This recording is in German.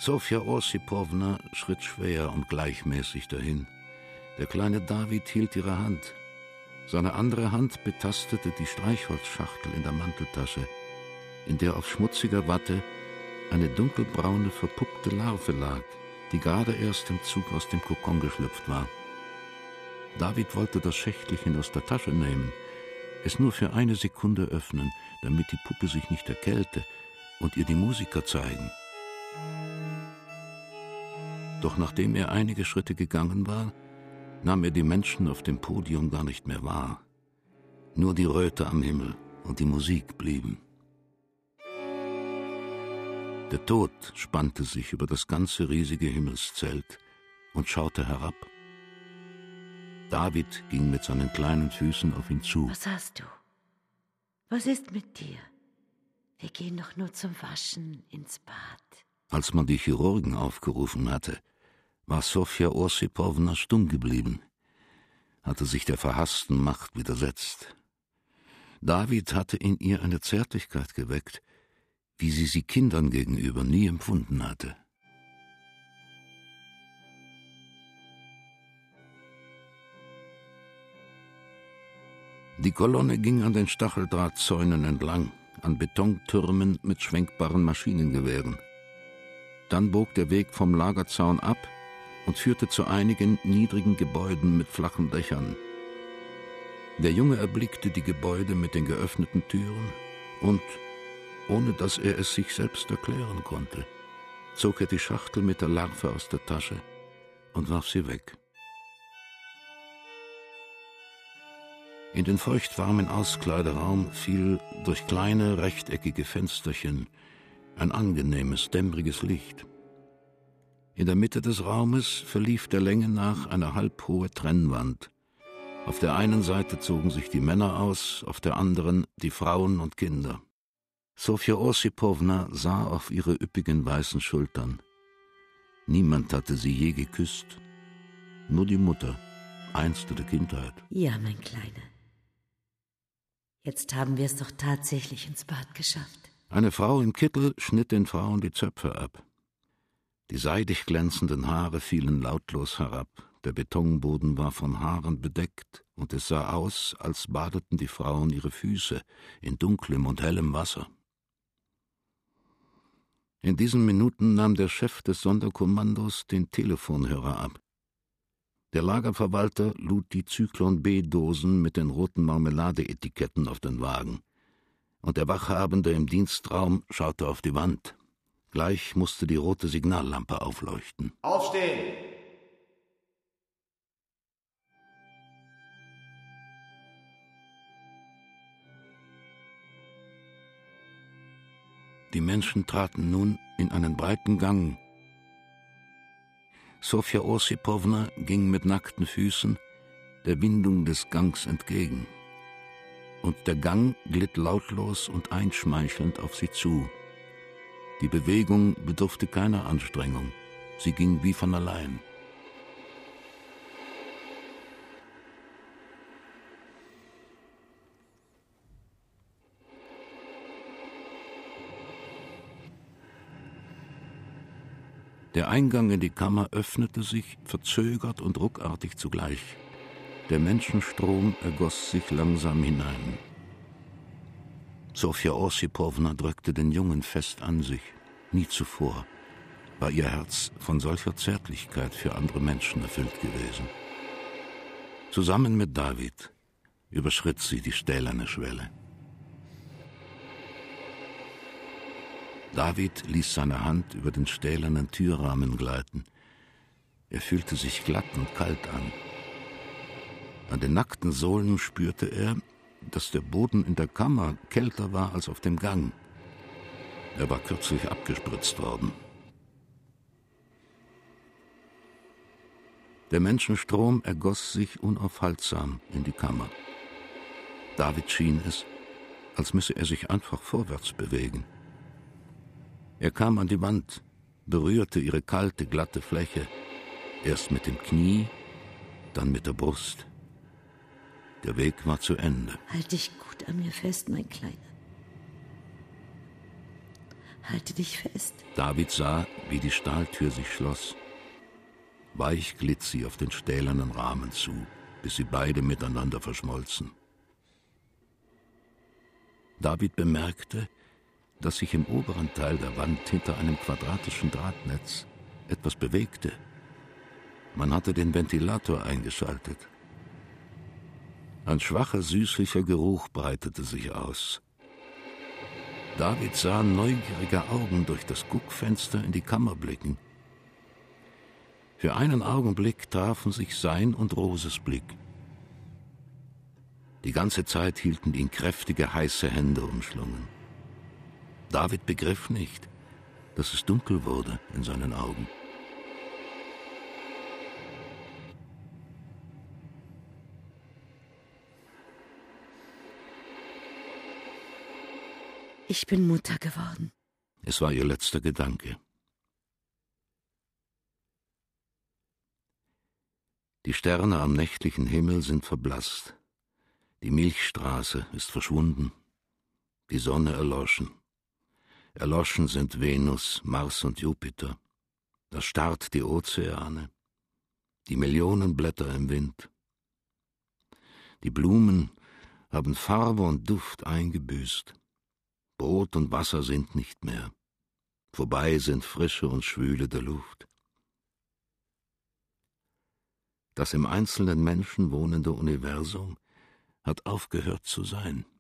Sofja Ossipowna schritt schwer und gleichmäßig dahin. Der kleine David hielt ihre Hand. Seine andere Hand betastete die Streichholzschachtel in der Manteltasche, in der auf schmutziger Watte eine dunkelbraune, verpuppte Larve lag, die gerade erst im Zug aus dem Kokon geschlüpft war. David wollte das Schächtelchen aus der Tasche nehmen, es nur für eine Sekunde öffnen, damit die Puppe sich nicht erkälte, und ihr die Musiker zeigen. Doch nachdem er einige Schritte gegangen war, nahm er die Menschen auf dem Podium gar nicht mehr wahr. Nur die Röte am Himmel und die Musik blieben. Der Tod spannte sich über das ganze riesige Himmelszelt und schaute herab. David ging mit seinen kleinen Füßen auf ihn zu. Was hast du? Was ist mit dir? Wir gehen doch nur zum Waschen ins Bad. Als man die Chirurgen aufgerufen hatte, war Sofja Ossipowna stumm geblieben, hatte sich der verhassten Macht widersetzt. David hatte in ihr eine Zärtlichkeit geweckt, wie sie Kindern gegenüber nie empfunden hatte. Die Kolonne ging an den Stacheldrahtzäunen entlang, an Betontürmen mit schwenkbaren Maschinengewehren. Dann bog der Weg vom Lagerzaun ab und führte zu einigen niedrigen Gebäuden mit flachen Dächern. Der Junge erblickte die Gebäude mit den geöffneten Türen und, ohne dass er es sich selbst erklären konnte, zog er die Schachtel mit der Larve aus der Tasche und warf sie weg. In den feuchtwarmen Auskleideraum fiel durch kleine rechteckige Fensterchen ein angenehmes, dämmeriges Licht. In der Mitte des Raumes verlief der Länge nach eine halbhohe Trennwand. Auf der einen Seite zogen sich die Männer aus, auf der anderen die Frauen und Kinder. Sofja Ossipowna sah auf ihre üppigen weißen Schultern. Niemand hatte sie je geküsst, nur die Mutter, einst der Kindheit. Ja, mein Kleiner. Jetzt haben wir es doch tatsächlich ins Bad geschafft. Eine Frau im Kittel schnitt den Frauen die Zöpfe ab. Die seidig glänzenden Haare fielen lautlos herab. Der Betonboden war von Haaren bedeckt, und es sah aus, als badeten die Frauen ihre Füße in dunklem und hellem Wasser. In diesen Minuten nahm der Chef des Sonderkommandos den Telefonhörer ab. Der Lagerverwalter lud die Zyklon-B-Dosen mit den roten Marmeladeetiketten auf den Wagen. Und der Wachhabende im Dienstraum schaute auf die Wand. Gleich musste die rote Signallampe aufleuchten. Aufstehen! Die Menschen traten nun in einen breiten Gang. Sofja Ossipowna ging mit nackten Füßen der Windung des Gangs entgegen. Und der Gang glitt lautlos und einschmeichelnd auf sie zu. Die Bewegung bedurfte keiner Anstrengung. Sie ging wie von allein. Der Eingang in die Kammer öffnete sich, verzögert und ruckartig zugleich. Der Menschenstrom ergoss sich langsam hinein. Sofja Ossipowna drückte den Jungen fest an sich. Nie zuvor war ihr Herz von solcher Zärtlichkeit für andere Menschen erfüllt gewesen. Zusammen mit David überschritt sie die stählerne Schwelle. David ließ seine Hand über den stählernen Türrahmen gleiten. Er fühlte sich glatt und kalt an. An den nackten Sohlen spürte er, dass der Boden in der Kammer kälter war als auf dem Gang. Er war kürzlich abgespritzt worden. Der Menschenstrom ergoss sich unaufhaltsam in die Kammer. David schien es, als müsse er sich einfach vorwärts bewegen. Er kam an die Wand, berührte ihre kalte, glatte Fläche, erst mit dem Knie, dann mit der Brust. Der Weg war zu Ende. Halt dich gut an mir fest, mein Kleiner. Halte dich fest. David sah, wie die Stahltür sich schloss. Weich glitt sie auf den stählernen Rahmen zu, bis sie beide miteinander verschmolzen. David bemerkte, dass sich im oberen Teil der Wand hinter einem quadratischen Drahtnetz etwas bewegte. Man hatte den Ventilator eingeschaltet. Ein schwacher, süßlicher Geruch breitete sich aus. David sah neugierige Augen durch das Guckfenster in die Kammer blicken. Für einen Augenblick trafen sich sein und Roses Blick. Die ganze Zeit hielten ihn kräftige, heiße Hände umschlungen. David begriff nicht, dass es dunkel wurde in seinen Augen. Ich bin Mutter geworden. Es war ihr letzter Gedanke. Die Sterne am nächtlichen Himmel sind verblasst. Die Milchstraße ist verschwunden. Die Sonne erloschen. Erloschen sind Venus, Mars und Jupiter. Da starrt die Ozeane. Die Millionen Blätter im Wind. Die Blumen haben Farbe und Duft eingebüßt. Brot und Wasser sind nicht mehr. Vorbei sind Frische und Schwüle der Luft. Das im einzelnen Menschen wohnende Universum hat aufgehört zu sein.